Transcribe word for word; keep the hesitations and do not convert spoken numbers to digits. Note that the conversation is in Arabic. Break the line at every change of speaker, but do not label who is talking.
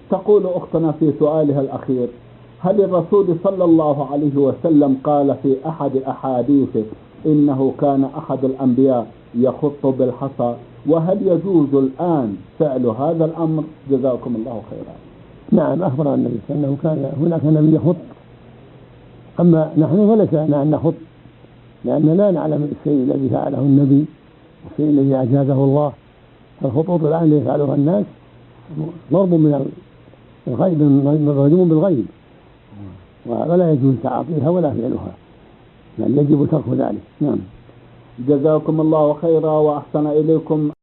تقول أختنا في سؤالها الأخير: هل الرسول صلى الله عليه وسلم قال في أحد أحاديثه إنه كان أحد الأنبياء يخط بالحصى، وهل يجوز الآن فعل هذا الأمر؟ جزاكم الله خيرا.
نعم، أخبر النبي أنه كان هناك نبي يخط، أما نحن فليس لنا أن نخط، لأننا لا نعلم الشيء الذي فعله النبي، الشيء الذي أجازه الله. الخطوط الآن اللي يفعلها الناس ضرب من الغيب، رجم بالغيب، ولا يجوز تعاطيها ولا فعلها، بل يجب ترك ذلك. نعم.
جزاكم الله خيرا وأحسن إليكم.